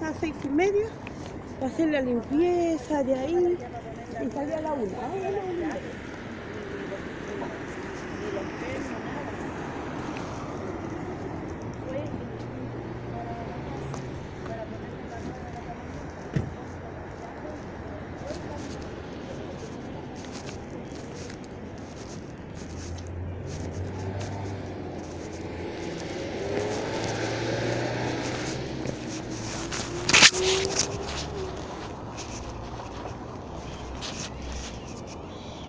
a las 6:30 para hacer la limpieza de ahí y salir a la 1.